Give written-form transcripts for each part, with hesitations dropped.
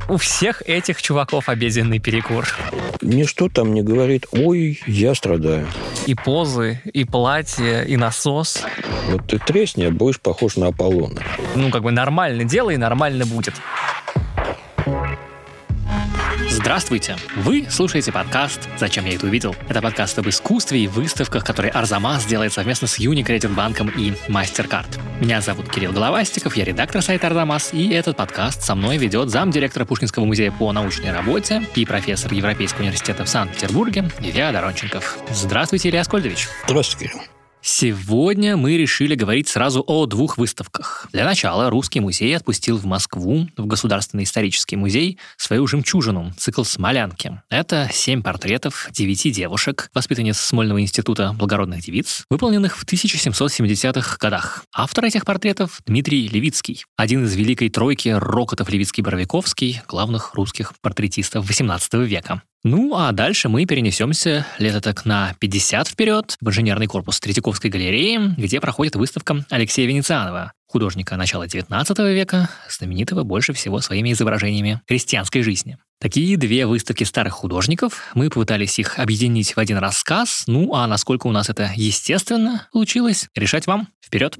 У всех этих чуваков обеденный перекур. Ничто там не говорит: ой, я страдаю. И позы, и платье, и насос. Вот ты тресни, а будешь похож на Аполлона. Нормально делай, нормально будет. Здравствуйте! Вы слушаете подкаст «Зачем я это увидел?». Это подкаст об искусстве и выставках, который Арзамас делает совместно с Юникредитбанком и MasterCard. Меня зовут Кирилл Головастиков, я редактор сайта Арзамас, и этот подкаст со мной ведет замдиректора Пушкинского музея по научной работе и профессор Европейского университета в Санкт-Петербурге Илья Доронченков. Здравствуйте, Илья Аскольдович. Здравствуйте, Кирилл. Сегодня мы решили говорить сразу о двух выставках. Для начала Русский музей отпустил в Москву, в Государственный исторический музей, свою жемчужину, цикл «Смолянки». Это 7 портретов 9 девушек, воспитанниц Смольного института благородных девиц, выполненных в 1770-х годах. Автор этих портретов – Дмитрий Левицкий, один из великой тройки Рокотов, Левицкий, Боровиковский, главных русских портретистов XVIII века. А дальше мы перенесемся лет так на 50 вперед в инженерный корпус Третьяковской галереи, где проходит выставка Алексея Венецианова, художника начала XIX века, знаменитого больше всего своими изображениями крестьянской жизни. Такие две выставки старых художников, мы попытались их объединить в один рассказ, а насколько у нас это естественно получилось, решать вам. Вперед!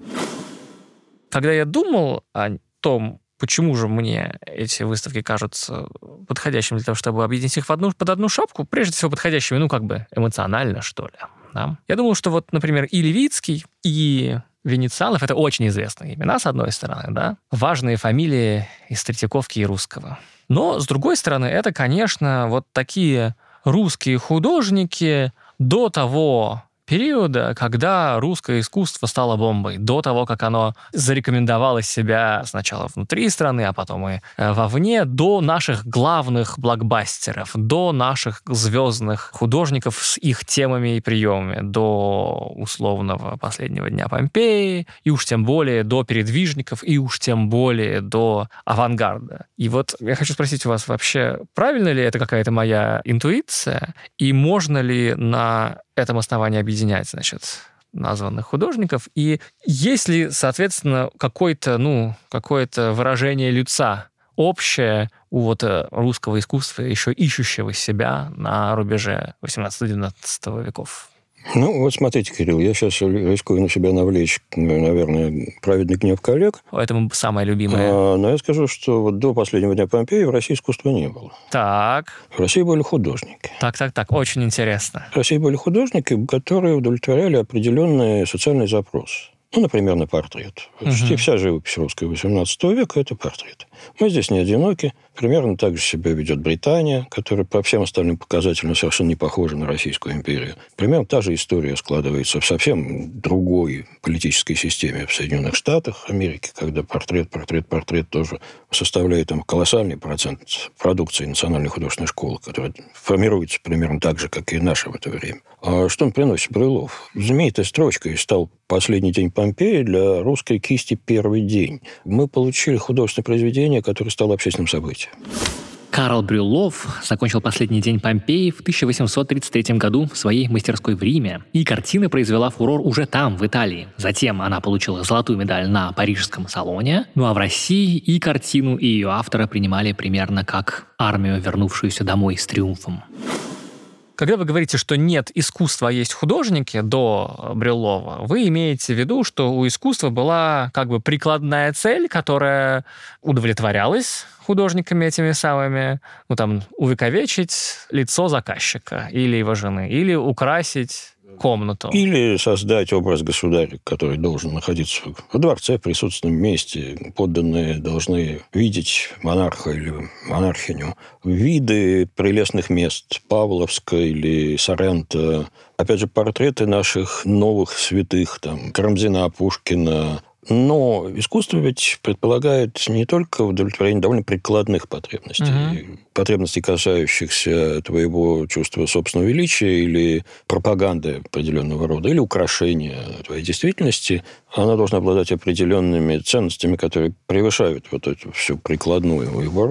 Когда я думал о том, почему же мне эти выставки кажутся подходящими для того, чтобы объединить их под одну шапку, прежде всего подходящими, эмоционально, что ли. Да? Я думал, что например, и Левицкий, и Венецианов — это очень известные имена, с одной стороны, да, важные фамилии из Третьяковки и Русского. Но, с другой стороны, это, конечно, такие русские художники до того периода, когда русское искусство стало бомбой, до того, как оно зарекомендовало себя сначала внутри страны, а потом и вовне, до наших главных блокбастеров, до наших звездных художников с их темами и приемами, до условного «Последнего дня Помпеи», и уж тем более до передвижников, и уж тем более до авангарда. И я хочу спросить у вас вообще, правильно ли это какая-то моя интуиция, и можно ли на этом основании объединять, названных художников, и есть ли, соответственно, какое-то выражение лица общее у русского искусства, еще ищущего себя на рубеже 18-19 веков? Смотрите, Кирилл, я сейчас рискую на себя навлечь, наверное, праведный гнев коллег. Поэтому самое любимое. Но я скажу, что до «Последнего дня Помпеи» в России искусства не было. Так. В России были художники. Так, очень интересно. В России были художники, которые удовлетворяли определенный социальный запрос. Например, на портрет. Почти вся живопись русская XVIII века – это портрет. Мы здесь не одиноки. Примерно так же себя ведет Британия, которая по всем остальным показателям совершенно не похожа на Российскую империю. Примерно та же история складывается в совсем другой политической системе в Соединенных Штатах Америки, когда портрет тоже составляет колоссальный процент продукции Национальной художественной школы, которая формируется примерно так же, как и наша в это время. А что он приносит? Брюллов. Знаменитая строчка и стал «Последний день Помпеи» для русской кисти «Первый день». Мы получили художественное произведение, которое стало общественным событием. Карл Брюллов закончил «Последний день Помпеи» в 1833 году в своей мастерской в Риме. И картина произвела фурор уже там, в Италии. Затем она получила золотую медаль на Парижском салоне. А в России и картину, и ее автора принимали примерно как армию, вернувшуюся домой с триумфом. Когда вы говорите, что нет искусства, а есть художники до Брюллова, вы имеете в виду, что у искусства была прикладная цель, которая удовлетворялась художниками этими самыми, увековечить лицо заказчика или его жены, или украсить комнату. Или создать образ государя, который должен находиться во дворце, в присутственном месте. Подданные должны видеть монарха или монархиню. Виды прелестных мест Павловска или Соренто. Опять же, портреты наших новых святых, Карамзина, Пушкина. Но искусство ведь предполагает не только удовлетворение довольно прикладных потребностей, потребностей, касающихся твоего чувства собственного величия или пропаганды определенного рода, или украшения твоей действительности. Она должна обладать определенными ценностями, которые превышают эту всю прикладную его роль.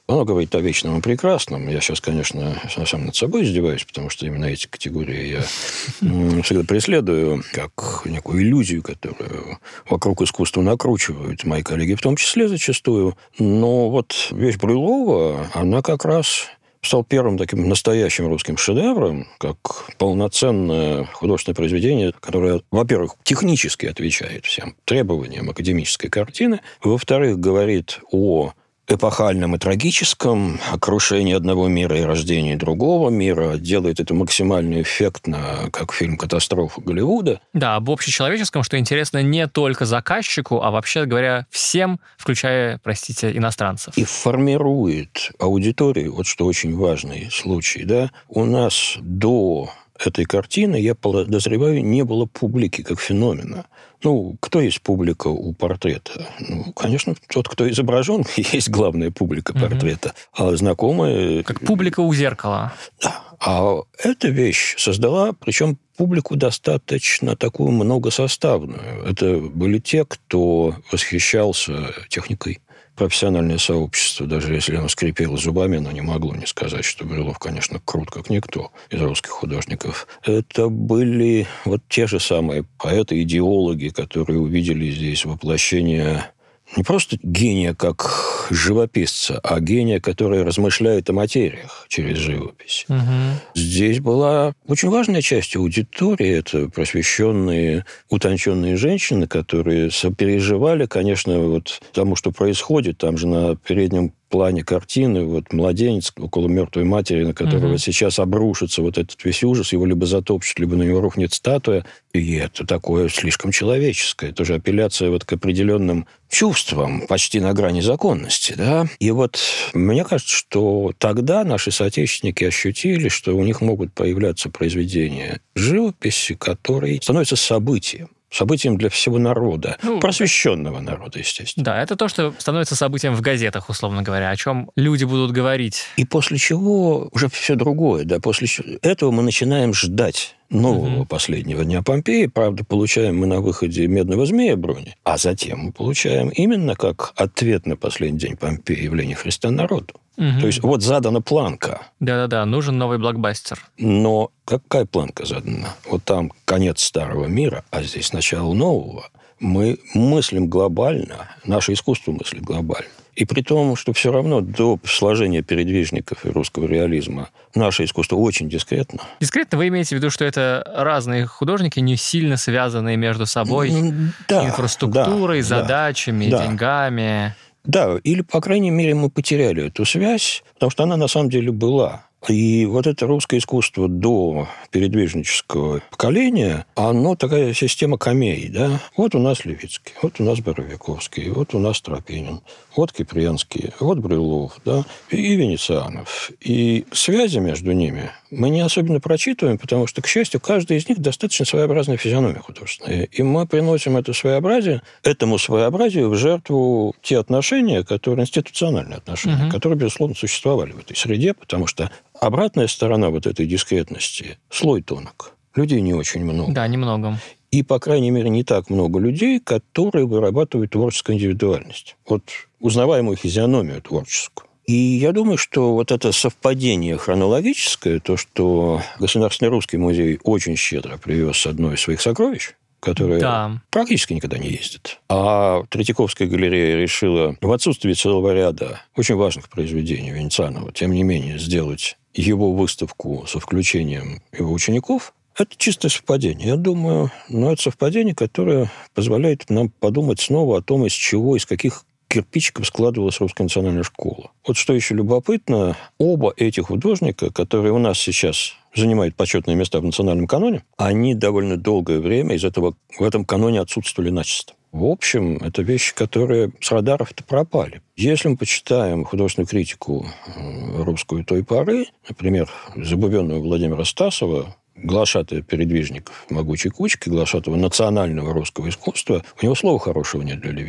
Оно говорит о вечном и прекрасном. Я сейчас, конечно, сам над собой издеваюсь, потому что именно эти категории я всегда преследую как некую иллюзию, которую вокруг искусства накручивают мои коллеги, в том числе зачастую. Но вот вещь Брюлова, она как раз стал первым таким настоящим русским шедевром, как полноценное художественное произведение, которое, во-первых, технически отвечает всем требованиям академической картины, во-вторых, говорит о эпохальном и трагическом, о крушении одного мира и рождении другого мира, делает это максимально эффектно, как фильм «Катастрофа Голливуда». Да, об общечеловеческом, что интересно не только заказчику, а вообще говоря всем, включая, простите, иностранцев. И формирует аудиторию, вот что очень важный случай, да. У нас до этой картины, я подозреваю, не было публики как феномена. Ну, кто есть публика у портрета? Ну, конечно, тот, кто изображен, есть главная публика портрета. А знакомые... Как публика у зеркала. Да. А эта вещь создала, причем публику достаточно такую многосоставную. Это были те, кто восхищался техникой. Профессиональное сообщество, даже если оно скрипело зубами, оно не могло не сказать, что Брюлов, конечно, крут, как никто из русских художников. Это были вот те же самые поэты, идеологи, которые увидели здесь воплощение не просто гения как живописца, а гения, который размышляет о материях через живопись. Угу. Здесь была очень важная часть аудитории. Это просвещенные, утонченные женщины, которые сопереживали, конечно, вот тому, что происходит. Там же на переднем плане картины вот младенец около мертвой матери, на которого сейчас обрушится вот этот весь ужас, его либо затопчут, либо на него рухнет статуя. И это такое слишком человеческое. Это же апелляция вот к определенным чувствам, почти на грани законности, да. И вот мне кажется, что тогда наши соотечественники ощутили, что у них могут появляться произведения живописи, которые становятся событием для всего народа, просвещенного народа, естественно. Да, это то, что становится событием в газетах, условно говоря, о чем люди будут говорить. И после чего уже все другое, да, после этого мы начинаем ждать нового последнего дня Помпеи. Правда, получаем мы на выходе «Медного змея» Бруни, а затем мы получаем именно как ответ на последний день Помпеи явление Христа народу. То есть вот задана планка. Да-да-да, нужен новый блокбастер. Но какая планка задана? Вот там конец старого мира, а здесь начало нового. Мы мыслим глобально, наше искусство мыслит глобально. И при том, что все равно до сложения передвижников и русского реализма наше искусство очень дискретно. Дискретно вы имеете в виду, что это разные художники, не сильно связанные между собой инфраструктурой, задачами, деньгами? Да, или, по крайней мере, мы потеряли эту связь, потому что она на самом деле была. И вот это русское искусство до передвижнического поколения, оно такая система камей, да. Вот у нас Левицкий, вот у нас Боровиковский, вот у нас Тропинин, вот Киприянский, вот Брюлов, да, и Венецианов. И связи между ними мы не особенно прочитываем, потому что, к счастью, каждый из них достаточно своеобразная физиономия художественная. И мы приносим это своеобразие, этому своеобразию в жертву те отношения, которые институциональные отношения, которые, безусловно, существовали в этой среде, потому что обратная сторона вот этой дискретности – слой тонок. Людей не очень много. Да, немного. И, по крайней мере, не так много людей, которые вырабатывают творческую индивидуальность. Вот узнаваемую физиономию творческую. И я думаю, что вот это совпадение хронологическое, то, что Государственный русский музей очень щедро привез одно из своих сокровищ, которая практически никогда не ездит. А Третьяковская галерея решила в отсутствии целого ряда очень важных произведений Венецианова, тем не менее, сделать его выставку со включением его учеников. Это чистое совпадение. Я думаю, это совпадение, которое позволяет нам подумать снова о том, из чего, из каких кирпичиков складывалась русская национальная школа. Вот что еще любопытно, оба этих художника, которые у нас сейчас занимают почетные места в национальном каноне, они довольно долгое время в этом каноне отсутствовали начисто. В общем, это вещи, которые с радаров-то пропали. Если мы почитаем художественную критику русскую той поры, например, забубенного Владимира Стасова, глашатая передвижников могучей кучки, глашатого национального русского искусства, у него слова хорошего нет для Левицкого.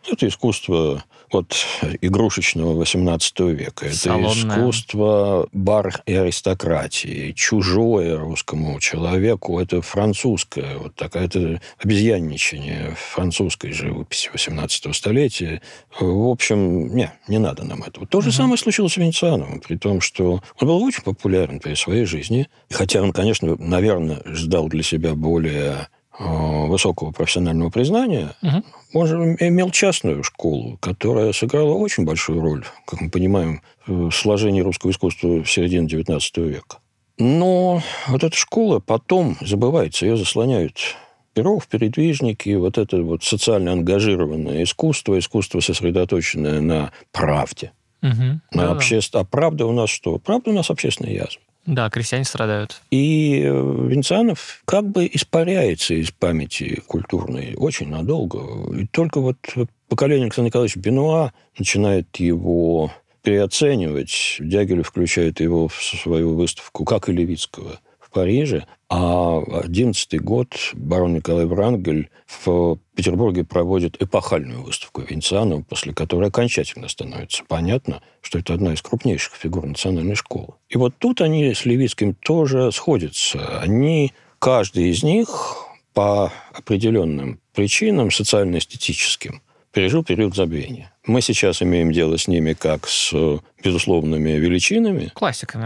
Это искусство игрушечного XVIII века. Это Салонное. искусство бар и аристократии. Чужое русскому человеку. Это французское. Это обезьянничание французской живописи XVIII столетия. В общем, не надо нам этого. То же самое случилось с Венециановым, при том, что он был очень популярен при своей жизни. Хотя он, конечно, наверное, ждал для себя более высокого профессионального признания, он же имел частную школу, которая сыграла очень большую роль, как мы понимаем, в сложении русского искусства в середине XIX века. Но эта школа потом забывается, ее заслоняют Перов, передвижники, это социально ангажированное искусство, сосредоточенное на правде. А правда у нас что? Правда у нас общественная язва. Да, крестьяне страдают. И Венецианов как бы испаряется из памяти культурной очень надолго. И только поколение Александра Николаевича Бенуа начинает его переоценивать. Дягилев включает его в свою выставку, как и Левицкого, в Париже. А 11-й год барон Николай Врангель в Петербурге проводит эпохальную выставку Венецианова, после которой окончательно становится понятно, что это одна из крупнейших фигур национальной школы. И тут они с Левицким тоже сходятся. Каждый из них по определенным причинам социально-эстетическим пережил период забвения. Мы сейчас имеем дело с ними как с безусловными величинами. Классиками.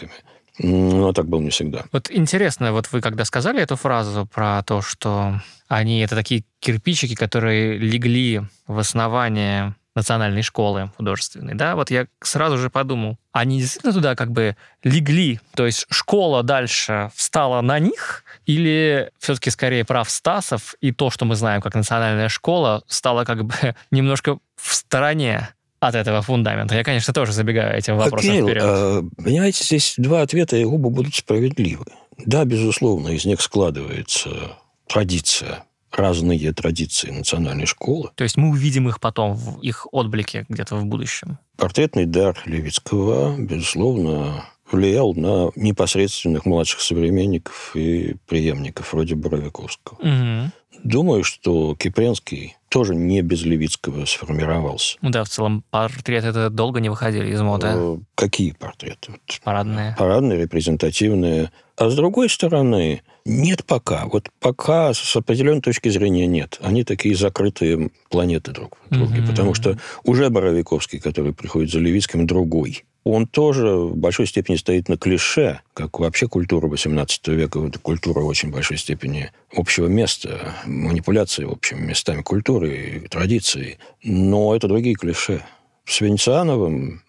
Но так было не всегда. Интересно, вы когда сказали эту фразу про то, что они это такие кирпичики, которые легли в основание национальной школы художественной, да, я сразу же подумал, они действительно туда как бы легли, то есть школа дальше встала на них, или все-таки скорее прав Стасов, и то, что мы знаем как национальная школа, стало как бы немножко в стороне от этого фундамента? Я, конечно, тоже забегаю этим вопросом вперед. Понимаете, здесь два ответа, и оба будут справедливы. Да, безусловно, из них складывается традиция, разные традиции национальной школы. То есть мы увидим их потом, в их отблике где-то в будущем. Портретный дар Левицкого, безусловно, влиял на непосредственных младших современников и преемников вроде Боровиковского. Думаю, что Кипренский тоже не без Левицкого сформировался. Да, в целом портреты это долго не выходили из моды. Какие портреты? Парадные. Парадные, репрезентативные. А с другой стороны, нет пока. Пока с определенной точки зрения нет. Они такие закрытые планеты друг в друге. Потому что уже Боровиковский, который приходит за Левицким, другой. Он тоже в большой степени стоит на клише, как вообще культура XVIII века. Это культура в очень большой степени общего места, манипуляции общими местами культуры и традиции. Но это другие клише. С Венециановым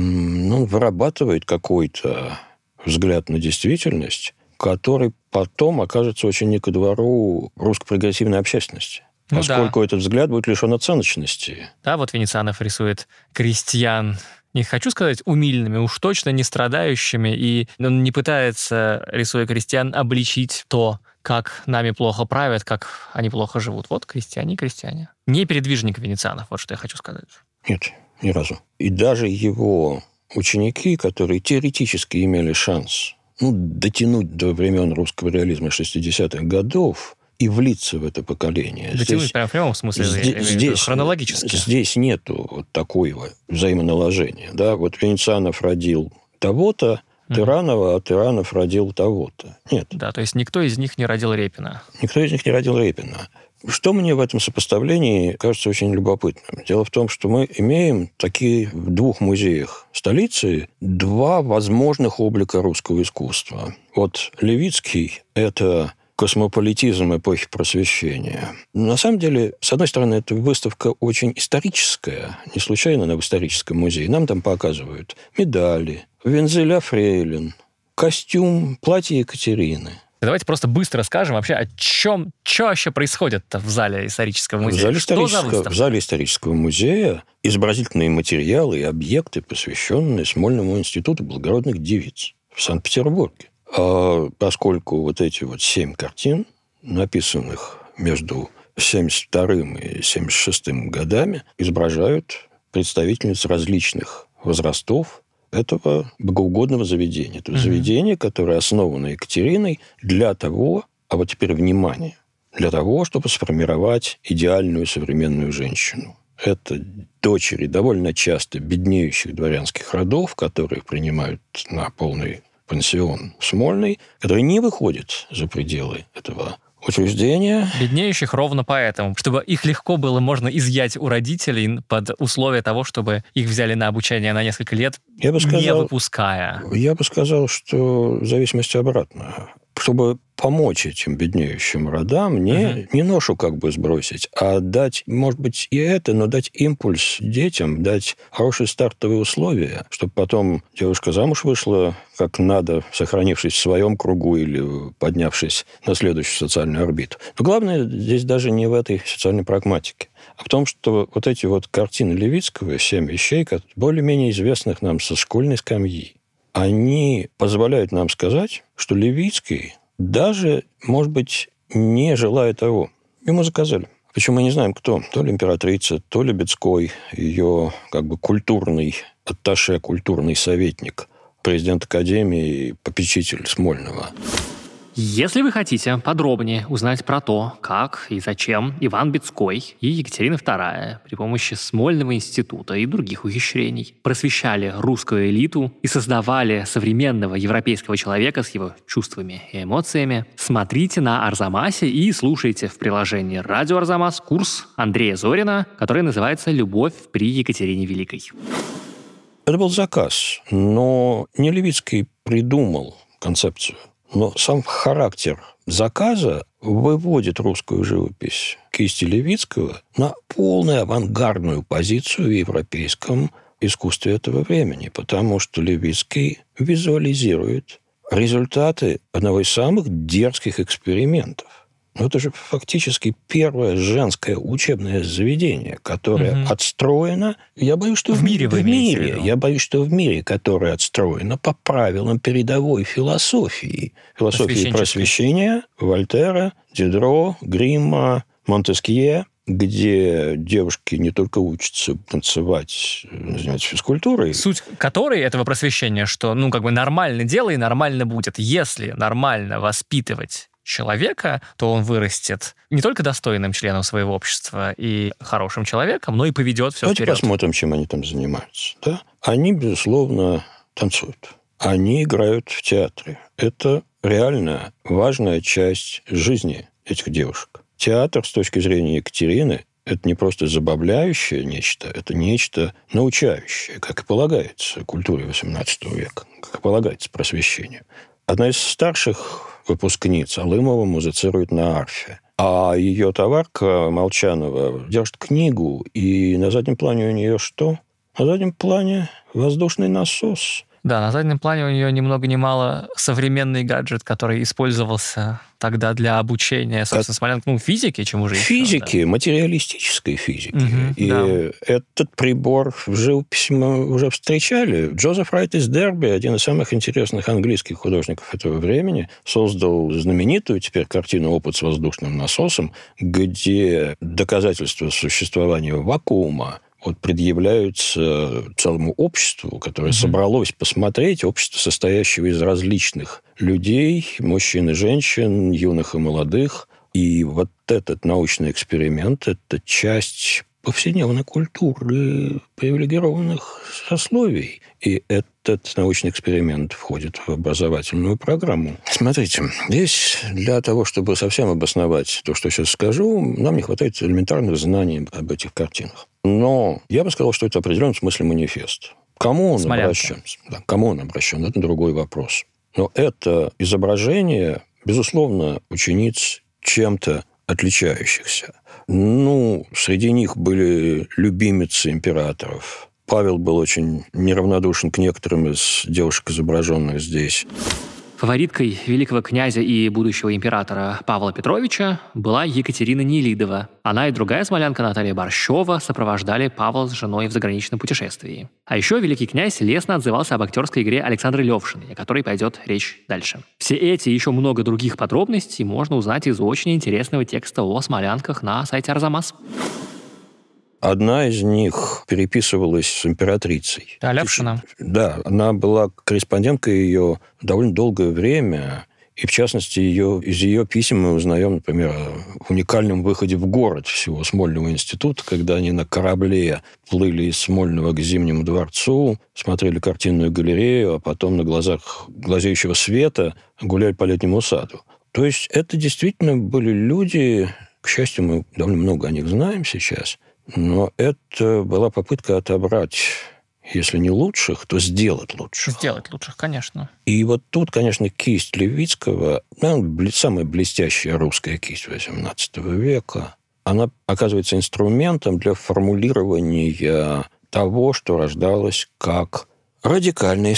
он вырабатывает какой-то взгляд на действительность, который потом окажется очень не ко двору русско-прогрессивной общественности. Поскольку этот взгляд будет лишен оценочности. Да, Венецианов рисует крестьян, не хочу сказать умильными, уж точно не страдающими, и он не пытается, рисуя крестьян, обличить то, как нами плохо правят, как они плохо живут. Крестьяне. Не передвижник Венецианов, что я хочу сказать. Нет, ни разу. И даже его ученики, которые теоретически имели шанс дотянуть до времен русского реализма 60-х годов и влиться в это поколение. Дотянуть прямо в прямом смысле, хронологически. Здесь нету такого взаимоналожения. Да? Венецианов родил того-то, Тыранова, а Тыранов родил того-то. Нет. Да, то есть никто из них не родил Репина. Что мне в этом сопоставлении кажется очень любопытным? Дело в том, что мы имеем такие в двух музеях столицы два возможных облика русского искусства. Левицкий – это космополитизм эпохи Просвещения. На самом деле, с одной стороны, эта выставка очень историческая. Не случайно она в историческом музее. Нам там показывают медали, вензеля фрейлин, костюм, платье Екатерины. Давайте просто быстро скажем вообще, что вообще происходит-то в зале исторического музея. В зале исторического музея изобразительные материалы и объекты, посвященные Смольному институту благородных девиц в Санкт-Петербурге. Поскольку эти 7 картин, написанных между 1972 и 1976 годами, изображают представительниц различных возрастов этого богоугодного заведения. Это заведение, которое основано Екатериной для того, теперь внимание, для того, чтобы сформировать идеальную современную женщину. Это дочери довольно часто беднеющих дворянских родов, которых принимают на полный пансион Смольный, который не выходит за пределы этого учреждения. Беднеющих ровно поэтому, чтобы их легко было можно изъять у родителей под условие того, чтобы их взяли на обучение на несколько лет, не выпуская. Я бы сказал, что в зависимости обратно. Чтобы помочь этим беднеющим родам, не ношу как бы сбросить, а дать, может быть, и это, но дать импульс детям, дать хорошие стартовые условия, чтобы потом девушка замуж вышла как надо, сохранившись в своем кругу или поднявшись на следующую социальную орбиту. Но главное здесь даже не в этой социальной прагматике, а в том, что вот эти вот картины Левицкого, 7 вещей, более-менее известных нам со школьной скамьи, они позволяют нам сказать, что Левицкий даже, может быть, не желая того. Ему заказали. Причем мы не знаем, кто. То ли императрица, то ли Бецкой, ее как бы культурный атташе, культурный советник, президент Академии, попечитель Смольного. Если вы хотите подробнее узнать про то, как и зачем Иван Бецкой и Екатерина II при помощи Смольного института и других ухищрений просвещали русскую элиту и создавали современного европейского человека с его чувствами и эмоциями, смотрите на Арзамасе и слушайте в приложении «Радио Арзамас» курс Андрея Зорина, который называется «Любовь при Екатерине Великой». Это был заказ, но не Левицкий придумал концепцию. Но сам характер заказа выводит русскую живопись кисти Левицкого на полную авангардную позицию в европейском искусстве этого времени, потому что Левицкий визуализирует результаты одного из самых дерзких экспериментов. Но это же фактически первое женское учебное заведение, которое отстроено, я боюсь, что в мире, которое отстроено по правилам передовой философии просвещения Вольтера, Дидро, Гримма, Монтескье, где девушки не только учатся танцевать, заниматься физкультурой. Суть которой этого просвещения, что, нормально делай, нормально будет. Если нормально воспитывать человека, то он вырастет не только достойным членом своего общества и хорошим человеком, но и поведет все вперед. Давайте посмотрим, чем они там занимаются. Да? Они, безусловно, танцуют. Они играют в театре. Это реально важная часть жизни этих девушек. Театр, с точки зрения Екатерины, это не просто забавляющее нечто, это нечто научающее, как и полагается культуре XVIII века, как и полагается просвещению. Одна из старших выпускниц Алымова музицирует на арфе, а ее товарка Молчанова держит книгу, и на заднем плане у нее что? На заднем плане воздушный насос. Да, на заднем плане у нее ни много ни мало современный гаджет, который использовался тогда для обучения, собственно, Смолянки, физики, чему же еще. Физики, да. Материалистической физики. Этот прибор в живописи мы уже встречали. Джозеф Райт из Дерби, один из самых интересных английских художников этого времени, создал знаменитую теперь картину «Опыт с воздушным насосом», где доказательства существования вакуума предъявляются целому обществу, которое собралось посмотреть, общество, состоящее из различных людей, мужчин и женщин, юных и молодых. И вот этот научный эксперимент – это часть повседневной культуры привилегированных сословий. И этот научный эксперимент входит в образовательную программу. Смотрите, здесь для того, чтобы совсем обосновать то, что сейчас скажу, нам не хватает элементарных знаний об этих картинах. Но я бы сказал, что это в определенном смысле манифест. Кому он обращен? Да, кому он обращен? Это другой вопрос. Но это изображение, безусловно, учениц чем-то отличающихся. Среди них были любимицы императоров. Павел был очень неравнодушен к некоторым из девушек, изображенных здесь. Фавориткой великого князя и будущего императора Павла Петровича была Екатерина Нелидова. Она и другая смолянка Наталья Борщева сопровождали Павла с женой в заграничном путешествии. А еще великий князь лестно отзывался об актерской игре Александры Левшиной, о которой пойдет речь дальше. Все эти и еще много других подробностей можно узнать из очень интересного текста о смолянках на сайте Арзамас. Одна из них переписывалась с императрицей. Левшина. Да, она была корреспонденткой ее довольно долгое время. И, в частности, из ее писем мы узнаем, например, о уникальном выходе в город всего Смольного института, когда они на корабле плыли из Смольного к Зимнему дворцу, смотрели картинную галерею, а потом на глазах глазеющего света гуляли по летнему саду. То есть это действительно были люди, к счастью, мы довольно много о них знаем сейчас, но это была попытка отобрать, если не лучших, то сделать лучших. Сделать лучших, конечно. И вот тут, конечно, кисть Левицкого, самая блестящая русская кисть XVIII века, она оказывается инструментом для формулирования того, что рождалось как радикальный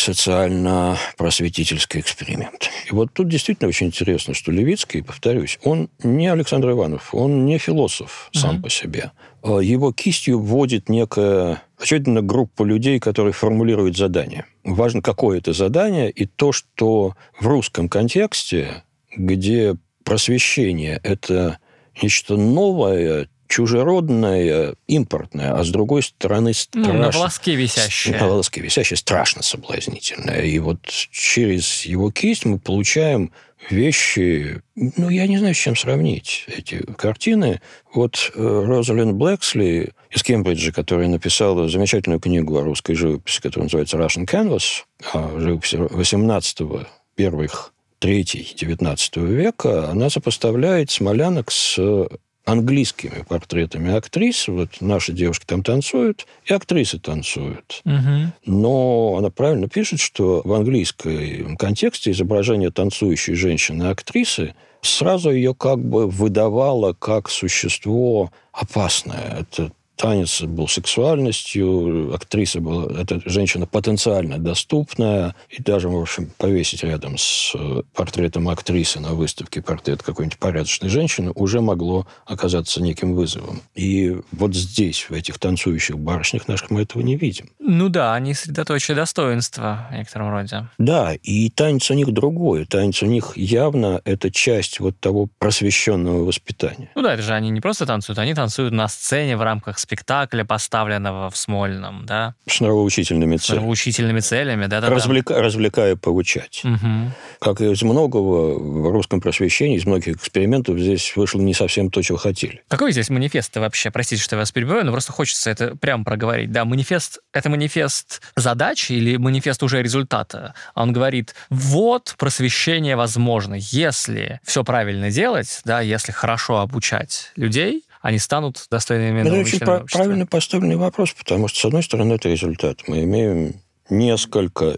социально-просветительский эксперимент. И вот тут действительно очень интересно, что Левицкий, повторюсь, он не Александр Иванов, он не философ сам по себе. Его кистью вводит некая очевидно группа людей, которые формулируют задание. Важно, какое это задание, и то, что в русском контексте, где просвещение – это нечто новое, чужеродное, импортное, а с другой стороны страшно... на волоске висящее. На волоске висящее, страшно соблазнительное. И вот через его кисть мы получаем вещи... я не знаю, с чем сравнить эти картины. Вот Розалинд Блэксли из Кембриджа, которая написала замечательную книгу о русской живописи, которая называется «Russian Canvas», о живописи 18-го, первых третий 19 века, она сопоставляет смолянок с английскими портретами актрис. Вот наши девушки там танцуют, и актрисы танцуют. Угу. Но она правильно пишет, что в английском контексте изображение танцующей женщины-актрисы сразу ее как бы выдавало как существо опасное. Это танец был сексуальностью, актриса была, эта женщина потенциально доступная, и даже, в общем, повесить рядом с портретом актрисы на выставке портрет какой-нибудь порядочной женщины уже могло оказаться неким вызовом. И вот здесь, в этих танцующих барышнях наших, мы этого не видим. Они средоточие достоинства в некотором роде. Да, и танец у них другой. Танец у них явно это часть вот того просвещенного воспитания. Это же они не просто танцуют, они танцуют на сцене в рамках спектакля, поставленного в Смольном, да? С нравоучительными целями. С нравоучительными целями, да. Развлекая, поучать. Угу. Как и из многого в русском просвещении, из многих экспериментов здесь вышло не совсем то, чего хотели. Какой здесь манифест вообще? Простите, что я вас перебиваю, но просто хочется это прямо проговорить. Да, манифест — это манифест задачи или манифест уже результата? Он говорит, вот просвещение возможно, если все правильно делать, да, если хорошо обучать людей, они станут достойными новыми членами общества. Это очень правильно поставленный вопрос, потому что, с одной стороны, это результат. Мы имеем несколько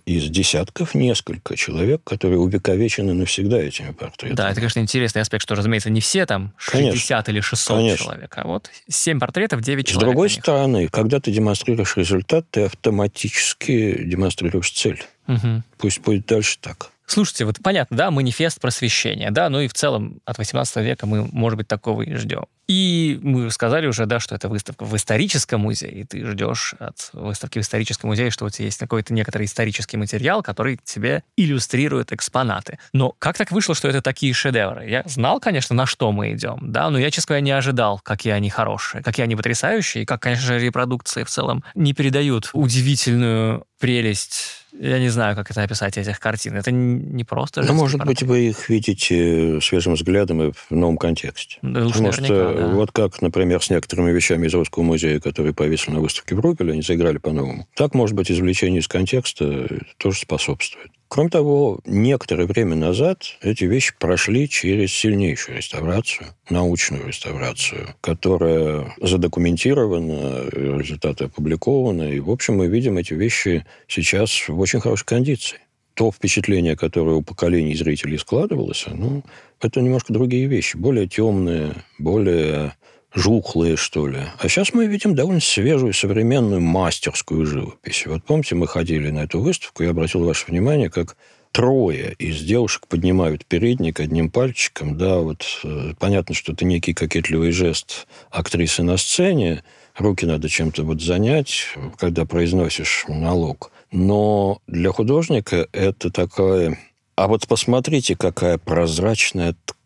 человек, которые увековечены навсегда этими портретами. Да, это, конечно, интересный аспект, что, разумеется, не все там 60 или 600 человек, а вот 7 портретов, 9 человек. С другой стороны, когда ты демонстрируешь результат, ты автоматически демонстрируешь цель. Угу. Пусть будет дальше так. Слушайте, вот понятно, да, манифест просвещения, да, и в целом от 18 века мы, может быть, такого и ждем. И мы сказали уже, да, что это выставка в историческом музее, и ты ждешь от выставки в историческом музее, что у тебя есть какой-то некоторый исторический материал, который тебе иллюстрирует экспонаты. Но как так вышло, что это такие шедевры? Я знал, конечно, на что мы идем, да, но я, честно говоря, не ожидал, какие они хорошие, какие они потрясающие, и как, конечно же, репродукции в целом не передают удивительную прелесть. Я не знаю, как это описать, этих картин. Это не просто... может быть, вы их видите свежим взглядом и в новом контексте. Да, потому что вот как, например, с некоторыми вещами из Русского музея, которые повесили на выставке в Рупеле, они заиграли по-новому. Так, может быть, извлечение из контекста тоже способствует. Кроме того, некоторое время назад эти вещи прошли через сильнейшую реставрацию, научную реставрацию, которая задокументирована, результаты опубликованы. И, в общем, мы видим эти вещи сейчас в очень хорошей кондиции. То впечатление, которое у поколений зрителей складывалось, это немножко другие вещи. Более темные, более жухлые, что ли. А сейчас мы видим довольно свежую, современную мастерскую живопись. Вот помните, мы ходили на эту выставку, я обратил ваше внимание, как трое из девушек поднимают передник одним пальчиком. Да, вот понятно, что это некий кокетливый жест актрисы на сцене. Руки надо чем-то занять, когда произносишь монолог. Но для художника это такая... А вот посмотрите, какая прозрачная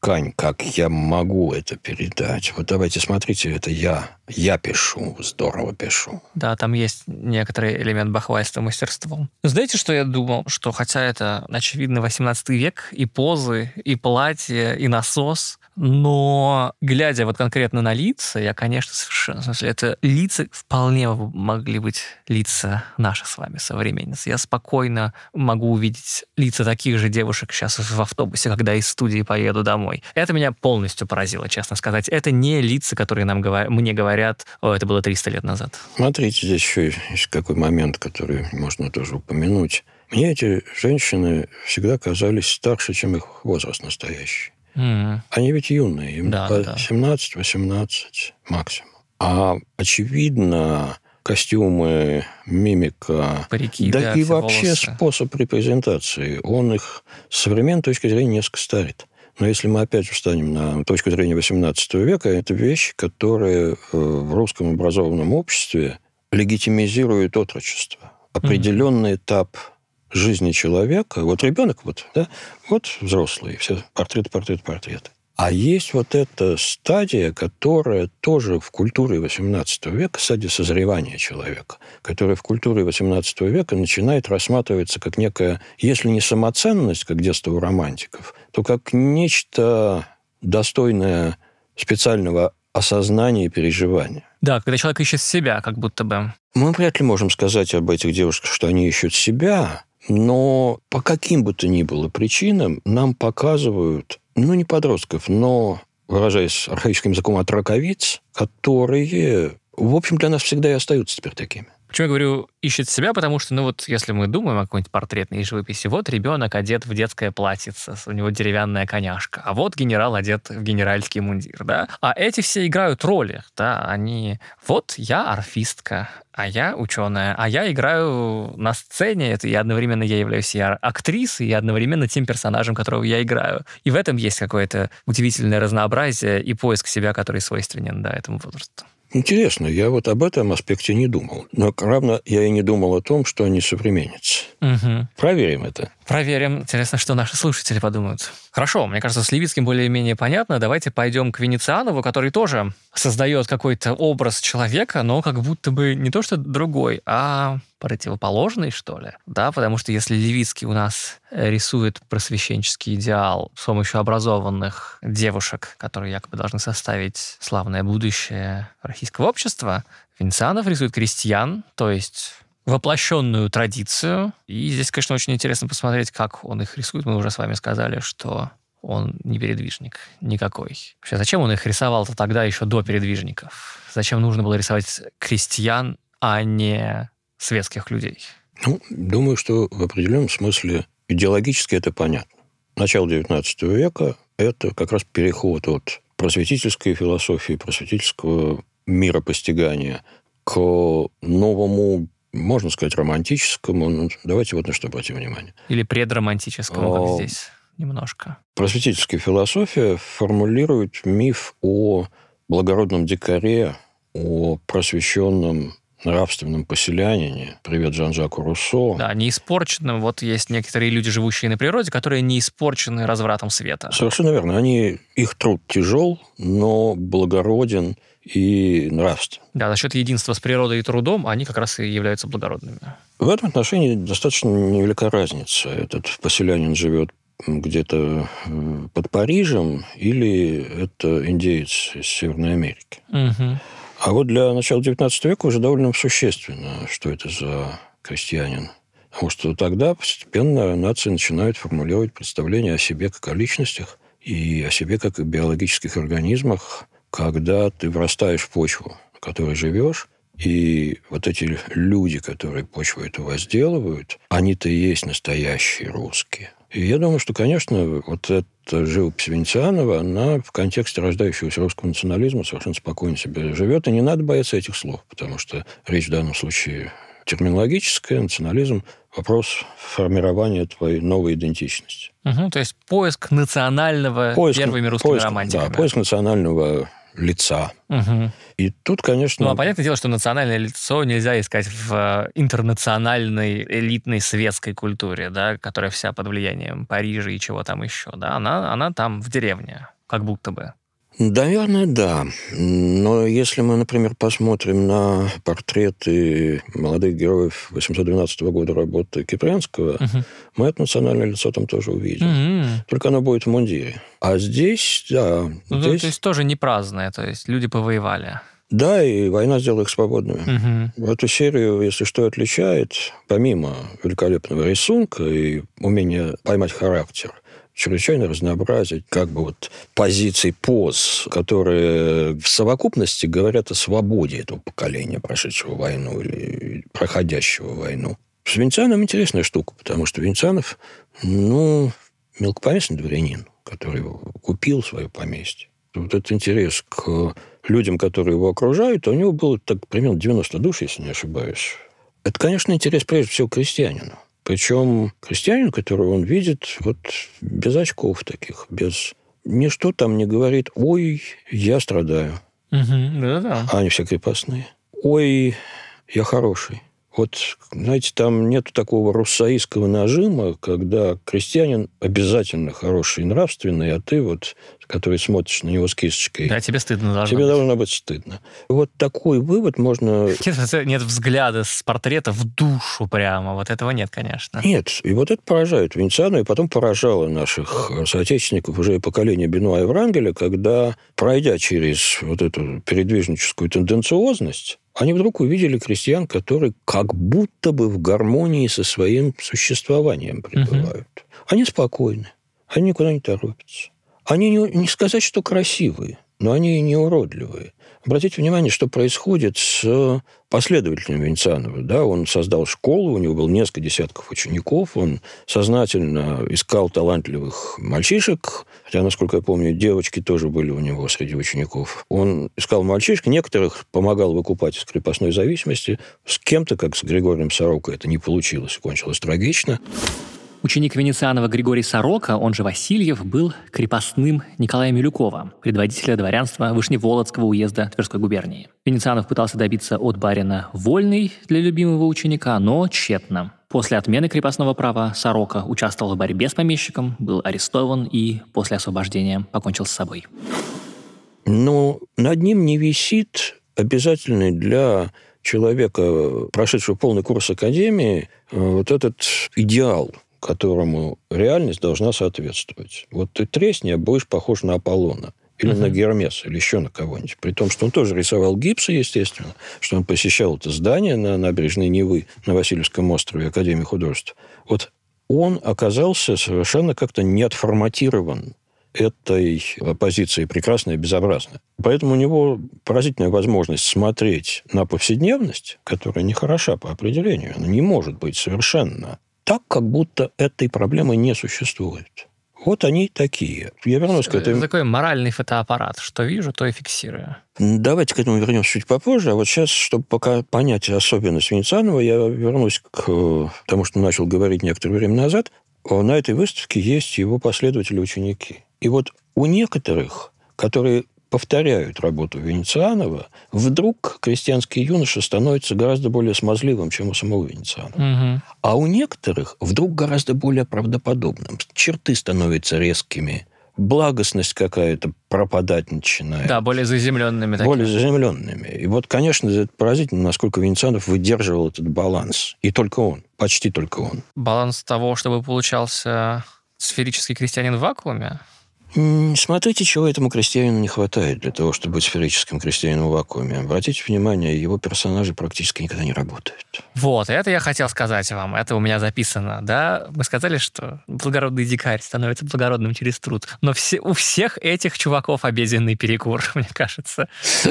ткань, как я могу это передать. Вот давайте, смотрите, это я пишу, здорово пишу. Да, там есть некоторый элемент бахвальства мастерством. Знаете, что я думал? Что хотя это, очевидно, 18 век, и позы, и платье, и насос, но глядя вот конкретно на лица, я, конечно, совершенно... В смысле, это лица вполне могли быть лица наши с вами, современниц. Я спокойно могу увидеть лица таких же девушек сейчас в автобусе, когда из студии поеду домой. Это меня полностью поразило, честно сказать. Это не лица, которые мне говорят, это было 300 лет назад. Смотрите, здесь еще есть какой момент, который можно тоже упомянуть. Мне эти женщины всегда казались старше, чем их возраст настоящий. Они ведь юные, им по 17-18 максимум. А очевидно, костюмы, мимика, парики, да и вообще волосы. Способ репрезентации, он их с современной точки зрения несколько старит. Но если мы опять встанем на точку зрения XVIII века, это вещи, которые в русском образованном обществе легитимизируют отрочество. Определенный этап жизни человека. Вот ребенок, вот взрослый, все портрет. А есть вот эта стадия, которая тоже в культуре XVIII века, стадия созревания человека, которая в культуре XVIII века начинает рассматриваться как некая, если не самоценность, как детство у романтиков, то как нечто достойное специального осознания и переживания. Да, когда человек ищет себя, как будто бы. Мы вряд ли можем сказать об этих девушках, что они ищут себя, но по каким бы то ни было причинам нам показывают, не подростков, но, выражаясь архаическим языком, отраковиц, которые, в общем, для нас всегда и остаются теперь такими. Почему я говорю ищет себя? Потому что, если мы думаем о какой-нибудь портретной живописи, вот ребенок одет в детское платьице, у него деревянная коняшка, а вот генерал одет в генеральский мундир, да? А эти все играют роли, да? Они... Вот я орфистка, а я ученая, а я играю на сцене, и одновременно я являюсь и актрисой, и одновременно тем персонажем, которого я играю. И в этом есть какое-то удивительное разнообразие и поиск себя, который свойственен, да, этому возрасту. Интересно, я вот об этом аспекте не думал. Но равно я и не думал о том, что они современницы. Угу. Проверим это. Проверим. Интересно, что наши слушатели подумают. Хорошо, мне кажется, с Левицким более-менее понятно. Давайте пойдем к Венецианову, который тоже создает какой-то образ человека, но как будто бы не то что другой, а противоположный, что ли. Да, потому что если Левицкий у нас рисует просвещенческий идеал с помощью образованных девушек, которые якобы должны составить славное будущее российского общества, Венецианов рисует крестьян, то есть воплощенную традицию. И здесь, конечно, очень интересно посмотреть, как он их рисует. Мы уже с вами сказали, что он не передвижник никакой. Вообще, зачем он их рисовал-то тогда еще до передвижников? Зачем нужно было рисовать крестьян, а не светских людей? Думаю, что в определенном смысле идеологически это понятно. Начало XIX века – это как раз переход от просветительской философии, просветительского миропостигания к новому, можно сказать, романтическому. Давайте вот на что обратим внимание. Или предромантическому, как здесь немножко. Просветительская философия формулирует миф о благородном дикаре, о просвещенном нравственном поселянине. Привет Жан-Жаку Руссо. Да, не испорченным. Вот есть некоторые люди, живущие на природе, которые не испорчены развратом света. Совершенно верно. Их труд тяжел, но благороден и нравственен. Да, за счет единства с природой и трудом они как раз и являются благородными. В этом отношении достаточно невелика разница. Этот поселянин живет где-то под Парижем или это индеец из Северной Америки. Угу. А вот для начала XIX века уже довольно существенно, что это за крестьянин. Потому что тогда постепенно нации начинают формулировать представление о себе как о личностях и о себе как о биологических организмах, когда ты врастаешь в почву, на которой живешь, и вот эти люди, которые почву эту возделывают, они-то и есть настоящие русские. И я думаю, что, конечно, вот эта живопись Венецианова, она в контексте рождающегося русского национализма совершенно спокойно себе живет, и не надо бояться этих слов, потому что речь в данном случае терминологическая, национализм – вопрос формирования твоей новой идентичности. Угу, то есть поиск национального первыми русскими романтиками. Да, поиск национального лица. Угу. И тут, конечно... Ну, а понятное дело, что национальное лицо нельзя искать в интернациональной элитной светской культуре, да, которая вся под влиянием Парижа и чего там еще. Да? Она там в деревне, как будто бы. Наверное, да. Но если мы, например, посмотрим на портреты молодых героев 812 года работы Кипренского, мы это национальное лицо там тоже увидим. Только оно будет в мундире. А здесь, да... Ну, здесь... То есть тоже не праздное, то есть люди повоевали. Да, и война сделала их свободными. Эту серию, если что, отличает, помимо великолепного рисунка и умения поймать характер, чрезвычайно разнообразить как бы вот позиций, поз, которые в совокупности говорят о свободе этого поколения, прошедшего войну или проходящего войну. С Венецианом интересная штука, потому что Венецианов, мелкопоместный дворянин, который купил свое поместье. Вот этот интерес к людям, которые его окружают, у него было так примерно 90 душ, если не ошибаюсь. Это, конечно, интерес прежде всего к крестьянину. Причем крестьянин, которого он видит, вот без очков таких, без... Ничто там не говорит: «Ой, я страдаю». Да-да. А они все крепостные. «Ой, я хороший». Вот, знаете, там нет такого руссоистского нажима, когда крестьянин обязательно хороший и нравственный, а ты вот, который смотришь на него с кисточкой... Да, тебе стыдно должно Тебе быть. должно быть стыдно. Вот такой вывод можно... Нет взгляда с портрета в душу прямо. Вот этого нет, конечно. Нет. И вот это поражает Венециану, и потом поражало наших соотечественников уже и поколения Бенуа и Врангеля, когда, пройдя через вот эту передвижническую тенденциозность, они вдруг увидели крестьян, которые как будто бы в гармонии со своим существованием пребывают. Они спокойны, они никуда не торопятся. Они не сказать, что красивые, но они и не уродливые. Обратите внимание, что происходит с последователем Венецианова. Да? Он создал школу, у него было несколько десятков учеников, он сознательно искал талантливых мальчишек, хотя, насколько я помню, девочки тоже были у него среди учеников. Он искал мальчишек, некоторых помогал выкупать из крепостной зависимости. С кем-то, как с Григорием Сорока, это не получилось, кончилось трагично. Ученик Венецианова Григорий Сорока, он же Васильев, был крепостным Николая Милюкова, предводителя дворянства Вышневолодского уезда Тверской губернии. Венецианов пытался добиться от барина вольный для любимого ученика, но тщетно. После отмены крепостного права Сорока участвовал в борьбе с помещиком, был арестован и после освобождения покончил с собой. Но над ним не висит обязательный для человека, прошедшего полный курс академии, вот этот идеал, которому реальность должна соответствовать. Вот ты тресни, а будешь похож на Аполлона. Или на Гермеса, или еще на кого-нибудь. При том, что он тоже рисовал гипсы, естественно, что он посещал это здание на набережной Невы на Васильевском острове Академии художеств. Вот он оказался совершенно как-то не отформатирован этой оппозицией прекрасной и безобразной. Поэтому у него поразительная возможность смотреть на повседневность, которая нехороша по определению. Она не может быть совершенно так, как будто этой проблемы не существует. Вот они такие. Я вернусь к этому. Это такой моральный фотоаппарат. Что вижу, то и фиксирую. Давайте к этому вернемся чуть попозже. А вот сейчас, чтобы пока понять особенность Венецианова, я вернусь к тому, что начал говорить некоторое время назад. На этой выставке есть его последователи-ученики. И вот у некоторых, которые повторяют работу Венецианова, вдруг крестьянский юноша становится гораздо более смазливым, чем у самого Венецианова. А у некоторых вдруг гораздо более правдоподобным. Черты становятся резкими, благостность какая-то пропадать начинает. Да, более заземленными. Более заземленными. И вот, конечно, это поразительно, насколько Венецианов выдерживал этот баланс. И только он, почти только он. Баланс того, чтобы получался сферический крестьянин в вакууме? Смотрите, чего этому крестьянину не хватает для того, чтобы быть сферическим крестьянином в вакууме. Обратите внимание, его персонажи практически никогда не работают. Вот, это я хотел сказать вам. Это у меня записано, да? Мы сказали, что благородный дикарь становится благородным через труд. Но у всех этих чуваков обеденный перекур, мне кажется.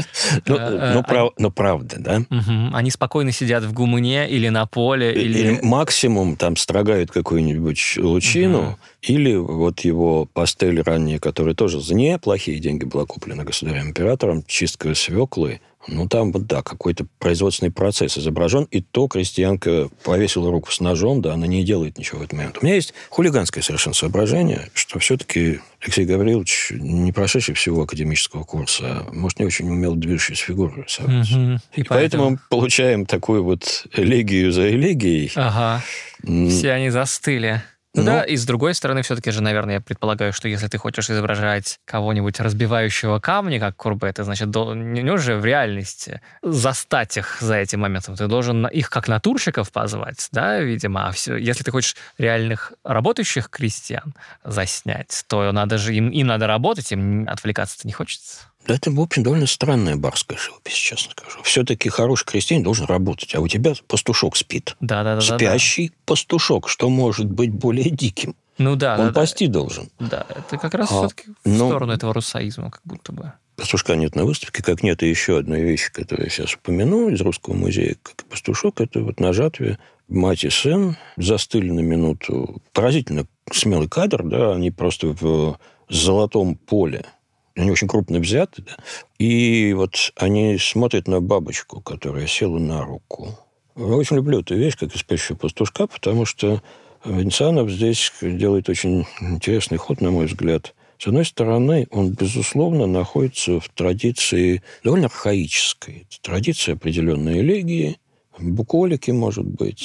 Но правда, да? Они спокойно сидят в гумне или на поле. Или максимум там строгают какую-нибудь лучину, Или вот его пастель ранняя, которая тоже за неплохие деньги была куплена государем-императором, чистка свеклы. Ну, там вот, да, какой-то производственный процесс изображен, и то крестьянка повесила руку с ножом, да, она не делает ничего в этот момент. У меня есть хулиганское совершенно соображение, что все-таки Алексей Гаврилович, не прошедший всего академического курса, может, не очень умел движущиеся фигуры рисовать. И поэтому мы получаем такую вот элегию за элегией. Ага, все они застыли. Ну да, и с другой стороны, все-таки же, наверное, я предполагаю, что если ты хочешь изображать кого-нибудь разбивающего камни, как Курбе, ты, значит, не уже в реальности застать их за этим моментом. Ты должен их как натурщиков позвать, да, видимо. А все, если ты хочешь реальных работающих крестьян заснять, то надо же им надо работать, им отвлекаться-то не хочется. Да, это, в общем, довольно странная барская живопись, честно скажу. Все-таки хороший крестьянин должен работать, а у тебя пастушок спит. Да. Спящий пастушок, что может быть более диким? Ну да. Он пасти должен. Да, это как раз все-таки в сторону этого руссоизма, как будто бы. Пастушка нет на выставке, как нет и еще одной вещи, которую я сейчас упомяну из Русского музея, как и пастушок, это вот на жатве мать и сын застыли на минуту. Поразительно смелый кадр, да, они просто в золотом поле. Они очень крупно взяты, да? И вот они смотрят на бабочку, которая села на руку. Я очень люблю эту вещь, как и спящего пастушка, потому что Венецианов здесь делает очень интересный ход, на мой взгляд. С одной стороны, он, безусловно, находится в традиции довольно архаической. Это традиция определенной элегии, буколики, может быть,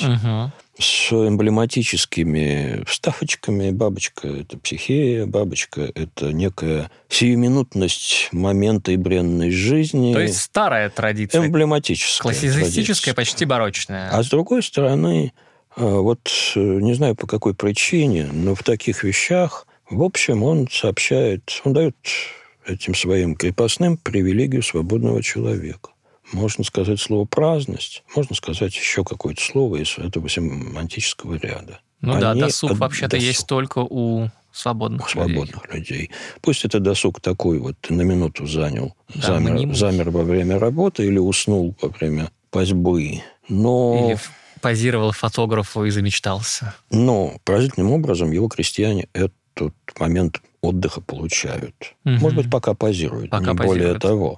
с эмблематическими вставочками. Бабочка – это психея, бабочка – это некая сиюминутность момента и бренность жизни. То есть старая традиция. Эмблематическая. Классицистическая, почти барочная. А с другой стороны, вот не знаю по какой причине, но в таких вещах, в общем, он сообщает, он дает этим своим крепостным привилегию свободного человека. Можно сказать слово «праздность», можно сказать еще какое-то слово из этого семантического ряда. Ну да, досуг вообще-то есть только у свободных людей. Пусть это досуг такой вот на минуту занял, да, замер во время работы или уснул во время пасьбы. Но... Или позировал фотографу и замечтался. Но поразительным образом его крестьяне этот момент отдыха получают. Может быть, пока позируют, более того.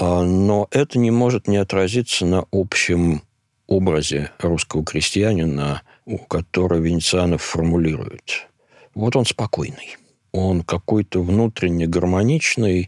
Но это не может не отразиться на общем образе русского крестьянина, который Венецианов формулирует. Вот он спокойный. Он какой-то внутренне гармоничный,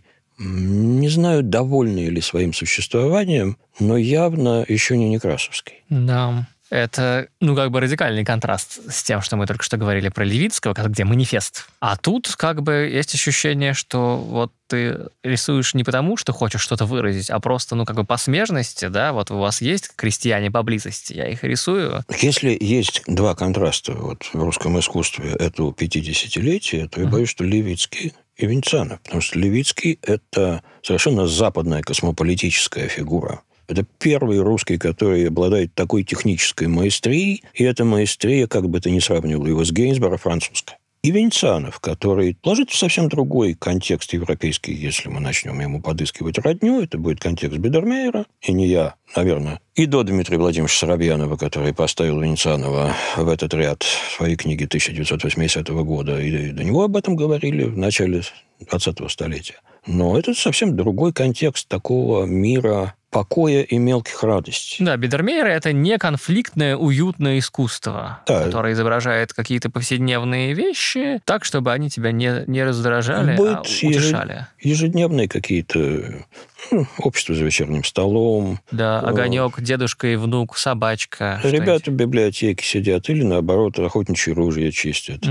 не знаю, довольный ли своим существованием, но явно еще не некрасовский. Да. Это, как бы радикальный контраст с тем, что мы только что говорили про Левицкого, где манифест. А тут как бы есть ощущение, что вот ты рисуешь не потому, что хочешь что-то выразить, а просто, как бы по смежности, да, вот у вас есть крестьяне поблизости, я их рисую. Если есть два контраста вот в русском искусстве этого 50-летия, то я боюсь, что Левицкий и Венецианов. Потому что Левицкий – это совершенно западная космополитическая фигура. Это первый русский, который обладает такой технической маэстрией, и эта маэстрия, как бы ты ни сравнивал его с Гейнсборо, французская. И Венецианов, который ложит в совсем другой контекст европейский, если мы начнем ему подыскивать родню, это будет контекст Бидермейера, и не я, наверное, и до Дмитрия Владимировича Соробьянова, который поставил Венецианова в этот ряд своей книги 1980 года, и до него об этом говорили в начале 20-го столетия. Но это совсем другой контекст такого мира покоя и мелких радостей. Да, Бидермейер – это неконфликтное, уютное искусство, которое изображает какие-то повседневные вещи так, чтобы они тебя не раздражали, а утешали. Ежедневные какие-то общество за вечерним столом. Да, огонек, дедушка и внук, собачка. Ребята в библиотеке сидят или, наоборот, охотничьи ружья чистят.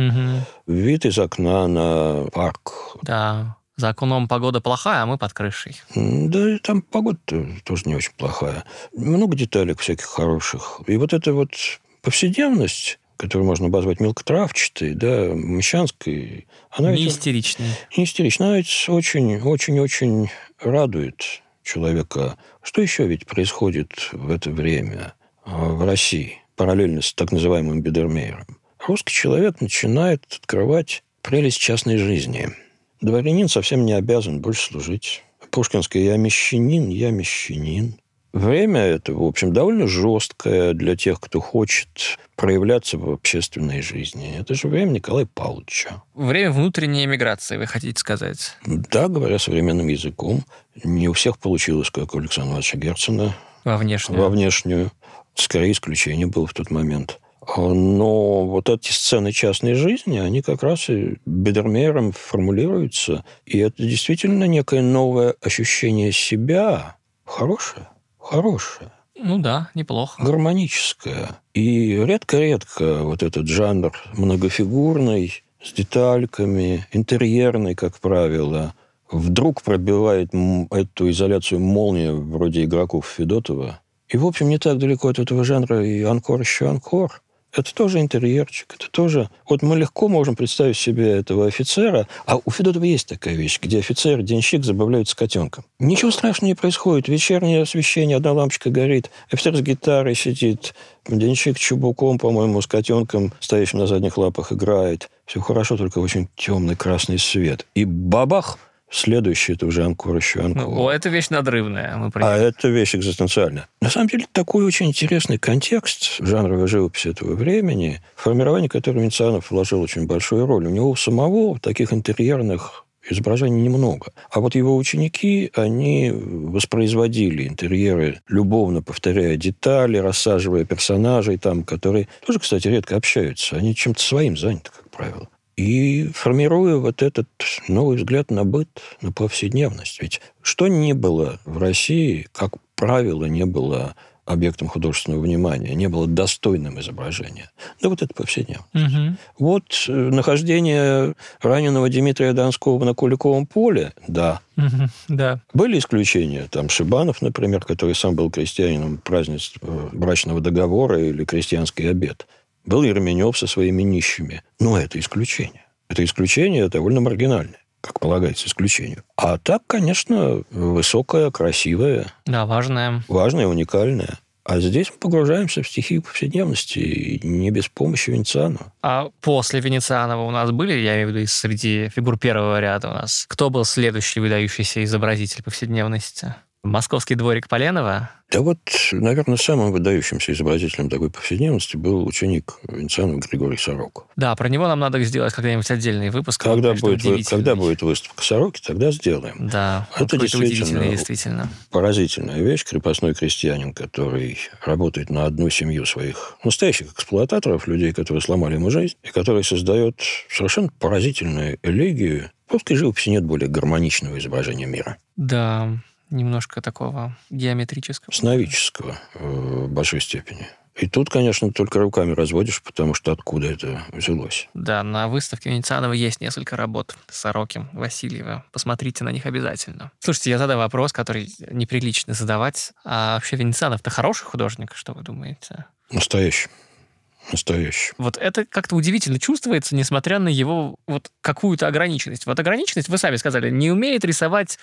Вид из окна на парк. Да. За окном погода плохая, а мы под крышей. Да, там погода тоже не очень плохая. Много деталек всяких хороших. И вот эта вот повседневность, которую можно обозвать мелкотравчатой, да, мещанской, она не истеричная. Не истеричная. Она ведь очень-очень-очень радует человека. Что еще ведь происходит в это время в России, параллельно с так называемым Бидермейером? Русский человек начинает открывать прелесть частной жизни. Дворянин совсем не обязан больше служить. Пушкинское «я мещанин». время это, в общем, довольно жесткое для тех, кто хочет проявляться в общественной жизни. Это же время Николая Павловича. Время внутренней эмиграции, вы хотите сказать? Да, говоря современным языком. Не у всех получилось, как у Александра Ивановича Герцена. Во внешнюю. Во внешнюю. Скорее, исключение было в тот момент. Но вот эти сцены частной жизни, они как раз и Бидермейером формулируются. И это действительно некое новое ощущение себя. Хорошее. Ну да, неплохо. Гармоническое. И редко-редко вот этот жанр многофигурный, с детальками, интерьерный, как правило, вдруг пробивает эту изоляцию молния вроде игроков Федотова. И, в общем, не так далеко от этого жанра и «Анкор еще анкор». Это тоже интерьерчик, это тоже... Вот мы легко можем представить себе этого офицера, а у Федотова есть такая вещь, где офицер, денщик забавляются котенком. Ничего страшного не происходит. Вечернее освещение, одна лампочка горит, офицер с гитарой сидит, денщик чубуком, по-моему, с котенком, стоящим на задних лапах, играет. Все хорошо, только очень темный красный свет. И бабах! Следующий, это уже «Анкор еще анкор». Ну, это вещь надрывная. А это вещь экзистенциальная. На самом деле, такой очень интересный контекст жанровой живописи этого времени, в формировании которого Венецианов вложил очень большую роль. У него у самого таких интерьерных изображений немного. А вот его ученики, они воспроизводили интерьеры, любовно повторяя детали, рассаживая персонажей там, которые тоже, кстати, редко общаются. Они чем-то своим заняты, как правило. И формируя вот этот новый взгляд на быт, на повседневность. Ведь что ни было в России, как правило, не было объектом художественного внимания, не было достойным изображения. Да вот это повседневность. Угу. Вот нахождение раненого Дмитрия Донского на Куликовом поле, да. Угу. Да. Были исключения. Там Шибанов, например, который сам был крестьянином, празднества брачного договора или крестьянский обед. Был Еременев со своими нищими. Но это исключение. Это исключение довольно маргинальное, как полагается исключению. А так, конечно, высокое, красивое. Да, важное. Важное, уникальное. А здесь мы погружаемся в стихию повседневности, и не без помощи Венецианова. А после Венецианова у нас были, я имею в виду, среди фигур первого ряда у нас, кто был следующий выдающийся изобразитель повседневности? Московский дворик Поленова? Да вот, наверное, самым выдающимся изобразителем такой повседневности был ученик Венецианова Григорий Сорока. Да, про него нам надо сделать когда-нибудь отдельный выпуск. Когда будет выставка Сороки, тогда сделаем. Да, это действительно поразительная вещь. Крепостной крестьянин, который работает на одну семью своих настоящих эксплуататоров, людей, которые сломали ему жизнь, и который создает совершенно поразительную элегию. В русской живописи нет более гармоничного изображения мира. Да, немножко такого геометрического. Сновидческого в большой степени. И тут, конечно, только руками разводишь, потому что откуда это взялось. Да, на выставке Венецианова есть несколько работ Сороки, Васильева. Посмотрите на них обязательно. Слушайте, я задаю вопрос, который неприлично задавать. А вообще Венецианов-то хороший художник, что вы думаете? Настоящий. Вот это как-то удивительно чувствуется, несмотря на его вот какую-то ограниченность. Вот ограниченность, вы сами сказали, не умеет рисовать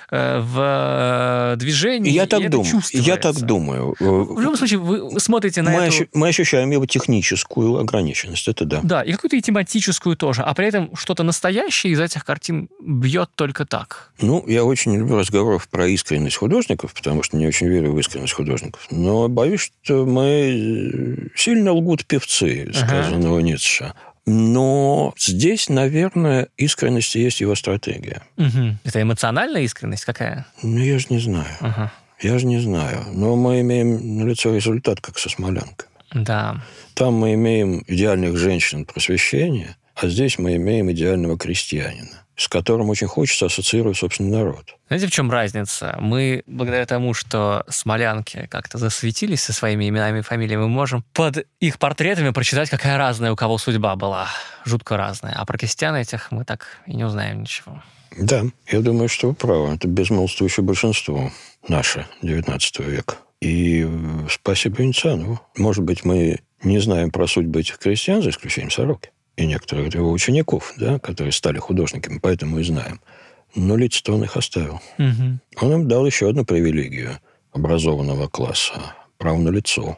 в движении. Я так думаю. В любом случае, вы смотрите на эту... Мы ощущаем его техническую ограниченность, это да. Да, и какую-то и тематическую тоже. А при этом что-то настоящее из этих картин бьет только так. Ну, я очень люблю разговоров про искренность художников, потому что не очень верю в искренность художников. Но боюсь, что мы сильно лгут певцы, сказанного Ницше. Но здесь, наверное, искренность и есть его стратегия. Угу. Это эмоциональная искренность какая? Ну, я же не знаю. Я же не знаю. Но мы имеем на лицо результат, как со смолянками. Да. Там мы имеем идеальных женщин просвещения, а здесь мы имеем идеального крестьянина, с которым очень хочется ассоциировать собственный народ. Знаете, в чем разница? Мы, благодаря тому, что смолянки как-то засветились со своими именами и фамилиями, мы можем под их портретами прочитать, какая разная у кого судьба была. Жутко разная. А про крестьян этих мы так и не узнаем ничего. Да, я думаю, что вы правы. Это безмолвствующее большинство наше, 19 века. И спасибо Венецианову. Может быть, мы не знаем про судьбы этих крестьян, за исключением Сороки и некоторых его учеников, да, которые стали художниками, поэтому и знаем. Но лицо-то он их оставил. Угу. Он им дал еще одну привилегию образованного класса – право на лицо.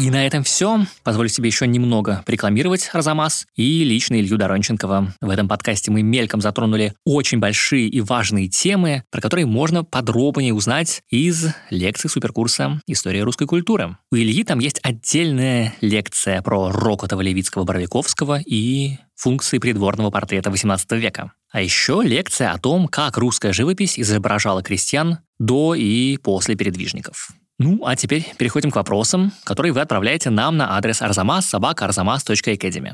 И на этом все. Позволю себе еще немного рекламировать Арзамас и лично Илью Доронченкова. В этом подкасте мы мельком затронули очень большие и важные темы, про которые можно подробнее узнать из лекций суперкурса «История русской культуры». У Ильи там есть отдельная лекция про Рокотова, Левицкого, Боровиковского и функции придворного портрета XVIII века. А еще лекция о том, как русская живопись изображала крестьян до и после передвижников. Ну, а теперь переходим к вопросам, которые вы отправляете нам на адрес arzamas@arzamas.academy.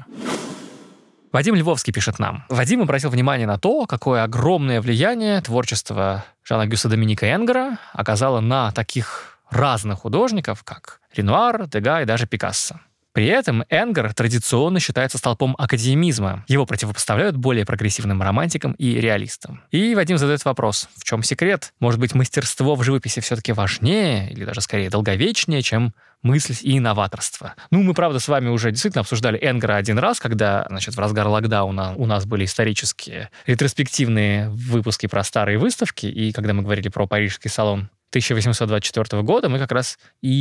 Вадим Львовский пишет нам. Вадим обратил внимание на то, какое огромное влияние творчество Жана-Гюста Доминика Энгера оказало на таких разных художников, как Ренуар, Дега и даже Пикассо. При этом Энгер традиционно считается столпом академизма. Его противопоставляют более прогрессивным романтикам и реалистам. И Вадим задает вопрос, в чем секрет? Может быть, мастерство в живописи все-таки важнее, или даже скорее долговечнее, чем мысль и новаторство? Ну, мы, правда, с вами уже действительно обсуждали Энгера один раз, когда, в разгар локдауна у нас были исторические ретроспективные выпуски про старые выставки, и когда мы говорили про Парижский салон 1824 года, мы как раз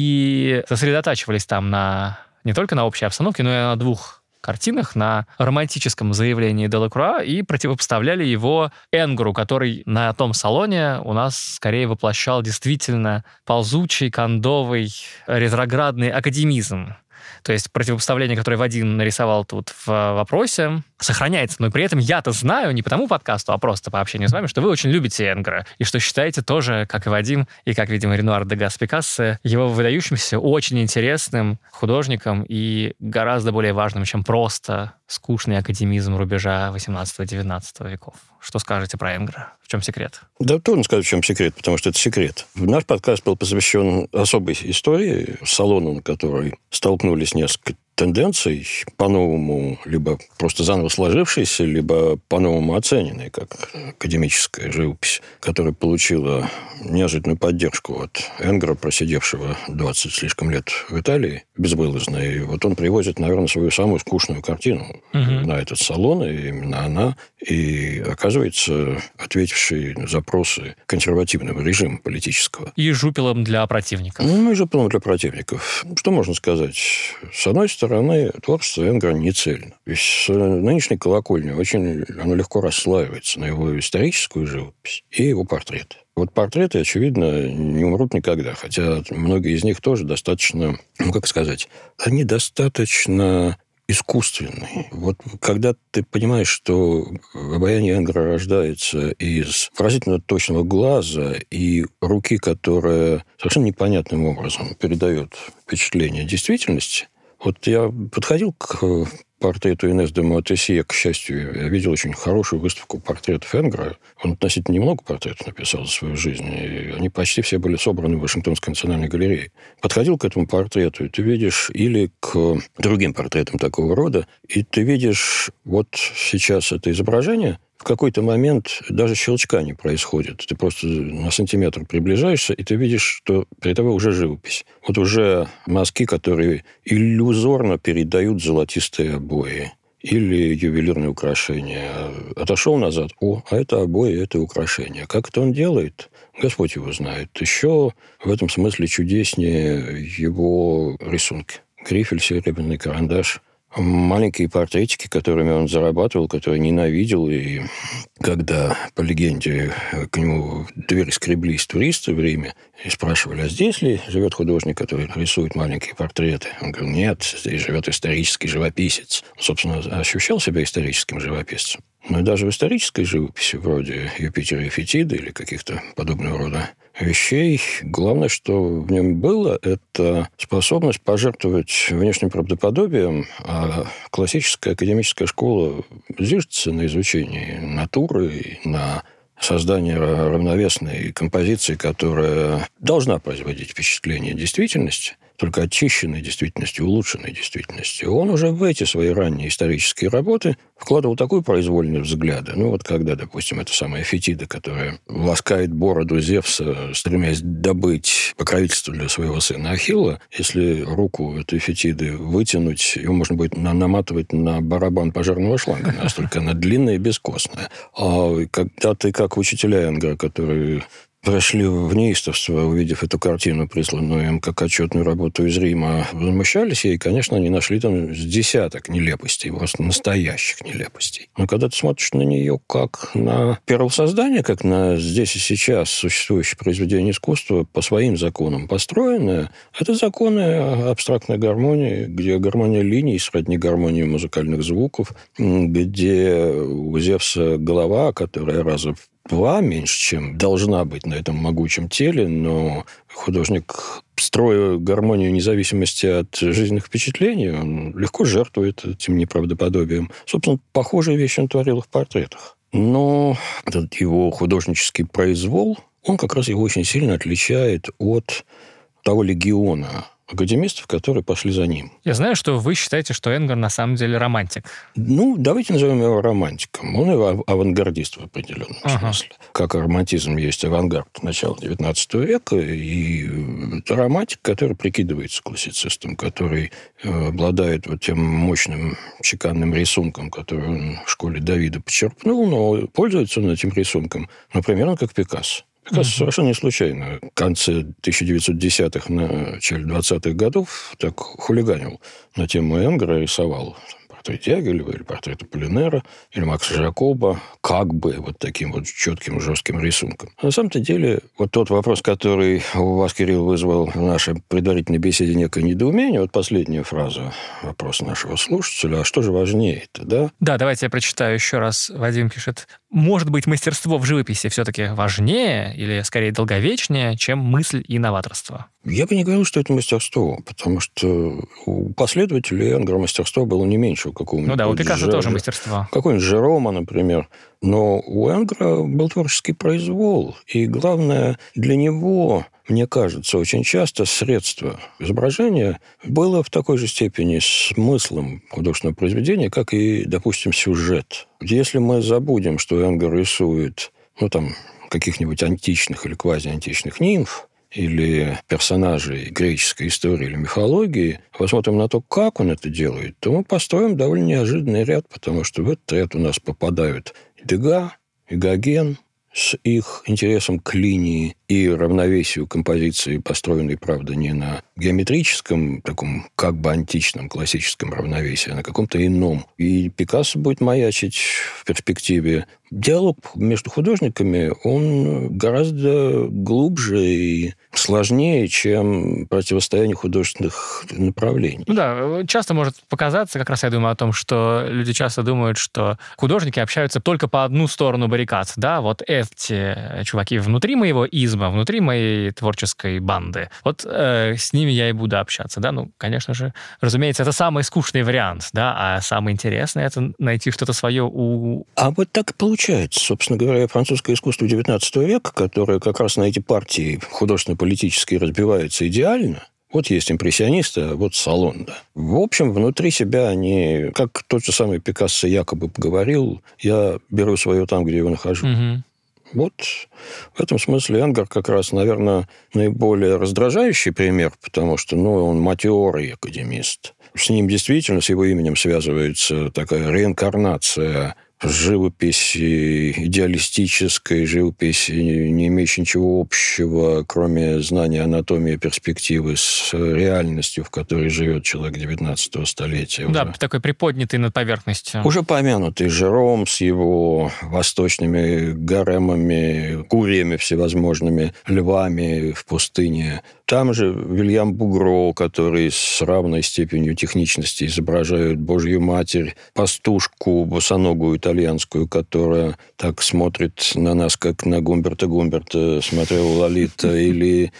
и сосредотачивались там не только на общей обстановке, но и на двух картинах, на романтическом заявлении Делакруа, и противопоставляли его Энгеру, который на том салоне у нас скорее воплощал действительно ползучий, кондовый, ретроградный академизм. То есть противопоставление, которое Вадим нарисовал тут в вопросе, сохраняется. Но при этом я-то знаю, не по тому подкасту, а просто по общению с вами, что вы очень любите Энгера, и что считаете тоже, как и Вадим, и как, видимо, Ренуар, Дегас, Пикассо, его выдающимся, очень интересным художником и гораздо более важным, чем просто скучный академизм рубежа 18-19 веков. Что скажете про Энгера? В чем секрет? Да, трудно сказать, в чем секрет, потому что это секрет. Наш подкаст был посвящен особой истории, салону, на которой столкнулись несколько тенденций, по-новому либо просто заново сложившиеся, либо по-новому оцененные, как академическая живопись, которая получила неожиданную поддержку от Энгера, просидевшего 20 слишком лет в Италии, безвылазно. И вот он привозит, наверное, свою самую скучную картину на этот салон, и именно она, и оказывается ответившей на запросы консервативного режима политического. И жупелом для противников. И жупелом для противников. Что можно сказать? С одной стороны, творчество Энгера не цельно. Ведь с нынешней колокольни оно легко расслаивается на его историческую живопись и его портреты. Вот портреты, очевидно, не умрут никогда, хотя многие из них тоже достаточно, они достаточно искусственный. Вот когда ты понимаешь, что обаяние Энгера рождается из поразительно точного глаза и руки, которая совершенно непонятным образом передает впечатление действительности. Вот я подходил к портрету Инесс де Моатесье, к счастью, я видел очень хорошую выставку портретов Энгера. Он относительно немного портретов написал за свою жизнь, и они почти все были собраны в Вашингтонской национальной галерее. Подходил к этому портрету, и ты видишь, или к другим портретам такого рода, и ты видишь вот сейчас это изображение, в какой-то момент даже щелчка не происходит. Ты просто на сантиметр приближаешься, и ты видишь, что перед тобой уже живопись. Вот уже мазки, которые иллюзорно передают золотистые обои или ювелирные украшения. Отошел назад, а это обои, это украшения. Как это он делает? Господь его знает. Еще в этом смысле чудеснее его рисунки. Грифель, серебряный карандаш, маленькие портретики, которыми он зарабатывал, которые ненавидел. И когда, по легенде, к нему в дверь скреблись туристы в Риме и спрашивали, а здесь ли живет художник, который рисует маленькие портреты? Он говорил, нет, здесь живет исторический живописец. Собственно, ощущал себя историческим живописцем. Но даже в исторической живописи, вроде Юпитера и Фетиды или каких-то подобного рода вещей, главное, что в нем было, это способность пожертвовать внешним правдоподобием, а классическая академическая школа зиждется на изучении натуры, на создание равновесной композиции, которая должна производить впечатление действительности, только очищенной действительности, улучшенной действительности. Он уже в эти свои ранние исторические работы вкладывал такой произвольный взгляд. Вот когда, допустим, эта самая Фетида, которая ласкает бороду Зевса, стремясь добыть покровительство для своего сына Ахилла, если руку этой Фетиды вытянуть, его можно будет наматывать на барабан пожарного шланга, настолько она длинная и бескостная. А когда ты, как учителя Энгера, которые пришли в неистовство, увидев эту картину, присланную им как отчетную работу из Рима, возмущались ей, конечно, они нашли там с десяток нелепостей, просто настоящих нелепостей. Но когда ты смотришь на нее как на первосоздание, как на здесь и сейчас существующее произведение искусства, по своим законам построенное, это законы абстрактной гармонии, где гармония линий сродни гармонии музыкальных звуков, где у Зевса голова, которая раза в два меньше, чем должна быть на этом могучем теле, но художник, строя гармонию независимости от жизненных впечатлений, он легко жертвует этим неправдоподобием. Собственно, похожие вещи он творил и в портретах. Но этот его художнический произвол, он как раз его очень сильно отличает от того легиона академистов, которые пошли за ним. Я знаю, что вы считаете, что Энгер на самом деле романтик. Ну, давайте назовем его романтиком. Он и авангардист в определенном смысле. Как романтизм есть авангард начала XIX века, и это романтик, который прикидывается классицистом, который обладает вот тем мощным чеканным рисунком, который он в школе Давида почерпнул, но пользуется он этим рисунком, например, как Пикассо. Пикассо совершенно не случайно в конце 1910-х, начале 20-х годов так хулиганил на тему Энгера, рисовал портрет Дягилева или портрет Аполлинера или Макса Жакоба как бы вот таким вот четким, жестким рисунком. А на самом-то деле вот тот вопрос, который у вас, Кирилл, вызвал в нашей предварительной беседе некое недоумение, вот последняя фраза вопроса нашего слушателя, а что же важнее-то, да? Да, давайте я прочитаю еще раз. Вадим пишет: может быть, мастерство в живописи все-таки важнее или, скорее, долговечнее, чем мысль и новаторство? Я бы не говорил, что это мастерство, потому что у последователей Энгера мастерство было не меньше у какого-нибудь... Ну да, у Пикассо тоже мастерство. Какой-нибудь Жерома, например. Но у Энгера был творческий произвол, и главное, для него, мне кажется, очень часто средство изображения было в такой же степени смыслом художественного произведения, как и, допустим, сюжет. Если мы забудем, что Энгер рисует, каких-нибудь античных или квазиантичных нимф, или персонажей греческой истории или мифологии, посмотрим на то, как он это делает, то мы построим довольно неожиданный ряд, потому что в этот ряд у нас попадают и Дега, и Гоген с их интересом к линии и равновесию композиции, построенной, правда, не на геометрическом, таком как бы античном, классическом равновесии, а на каком-то ином. И Пикассо будет маячить в перспективе. Диалог между художниками, он гораздо глубже и сложнее, чем противостояние художественных направлений. Ну да, часто может показаться, как раз я думаю о том, что люди часто думают, что художники общаются только по одну сторону баррикад. Да, вот эти чуваки внутри моего изма, внутри моей творческой банды, вот с ними я и буду общаться. Да? Ну, конечно же, разумеется, это самый скучный вариант, да, а самый интересный — это найти что-то свое у... А вот так и получается. Собственно говоря, французское искусство XIX века, которое как раз на эти партии художественно-политические разбивается идеально. Вот есть импрессионисты, а вот Салон, да. В общем, внутри себя они, как тот же самый Пикассо якобы говорил, я беру свое там, где его нахожу. Угу. Вот в этом смысле Энгер как раз, наверное, наиболее раздражающий пример, потому что, он матерый академист. С ним действительно, с его именем связывается такая реинкарнация живописи, идеалистической живописи, не имеющей ничего общего, кроме знания анатомии перспективы, с реальностью, в которой живет человек XIX столетия. Да, такой приподнятый над поверхностью. Уже помянутый Жером с его восточными гаремами, курьями всевозможными, львами в пустыне. Там же Вильям Бугро, который с равной степенью техничности изображает Божью Матерь, пастушку босоногую итальянскую, которая так смотрит на нас, как на Гумберта смотрела Лолита, или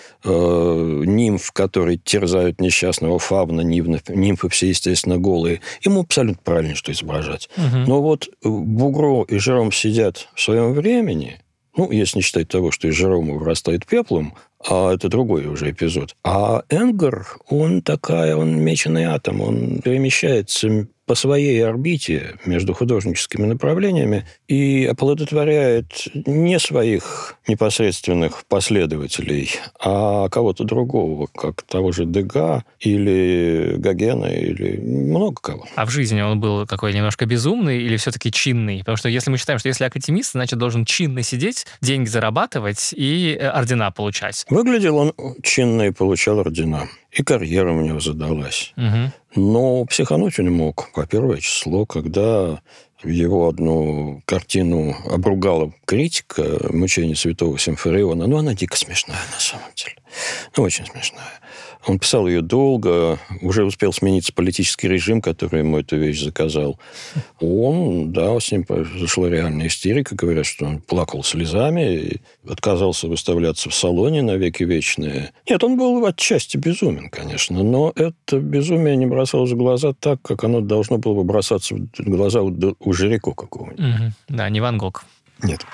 нимф, которые терзают несчастного фавна, нимфы все, естественно, голые. Ему абсолютно правильно, что изображать. Угу. Но вот Бугро и Жером сидят в своем времени, если не считать того, что из Жерома вырастает пеплом, а это другой уже эпизод. А Энгер, он меченый атом, он перемещается по своей орбите между художническими направлениями и оплодотворяет не своих непосредственных последователей, а кого-то другого, как того же Дега или Гогена, или много кого. А в жизни он был такой немножко безумный или все-таки чинный? Потому что если мы считаем, что если академист, значит, должен чинно сидеть, деньги зарабатывать и ордена получать. Выглядел он чинно и получал ордена. И карьера у него задалась. Угу. Но психануть он не мог по первое число, когда его одну картину обругала критика «Мучение святого Симфериона». Ну, она дико смешная, на самом деле. Ну, очень смешная. Он писал ее долго, уже успел смениться политический режим, который ему эту вещь заказал. Он, да, с ним произошла реальная истерика. Говорят, что он плакал слезами и отказался выставляться в салоне навеки вечные. Нет, он был отчасти безумен, конечно, но это безумие не бросалось в глаза так, как оно должно было бы бросаться в глаза у Жирико какого-нибудь. Угу. Да, не Ван Гог. Нет.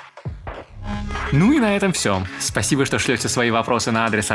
Ну и на этом все. Спасибо, что шлете свои вопросы на адрес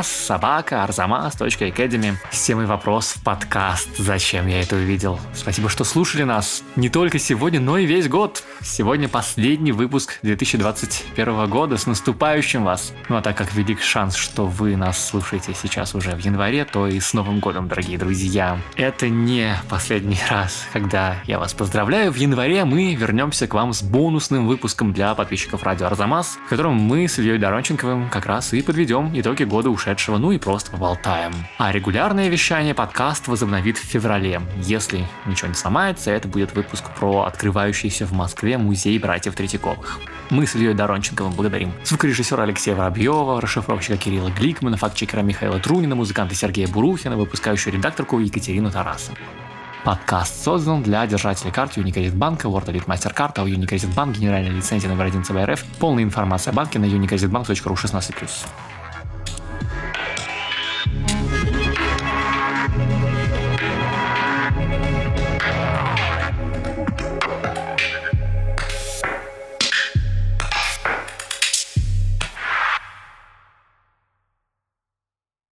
arzamas@arzamas.academy с темой вопрос в подкаст «Зачем я это увидел?». Спасибо, что слушали нас не только сегодня, но и весь год. Сегодня последний выпуск 2021 года. С наступающим вас! Ну а так как велик шанс, что вы нас слушаете сейчас уже в январе, то и с Новым годом, дорогие друзья. Это не последний раз, когда я вас поздравляю. В январе мы вернемся к вам с бонусным выпуском для подписчиков радио Арзамас, в котором мы с Ильей Доронченковым как раз и подведем итоги года ушедшего, ну и просто поболтаем. А регулярное вещание подкаст возобновит в феврале. Если ничего не сломается, это будет выпуск про открывающийся в Москве музей братьев Третьяковых. Мы с Ильей Доронченковым благодарим звукорежиссера Алексея Воробьева, расшифровщика Кирилла Гликмана, фактчекера Михаила Трунина, музыканта Сергея Бурухина, выпускающую редакторку Екатерину Тарасову. Подкаст создан для держателей карт Unicredit банка, World Elite MasterCard, а у Unicredit Bank генеральная лицензия номер 1 ЦБ РФ. Полная информация о банке на unicreditbank.ru 16+.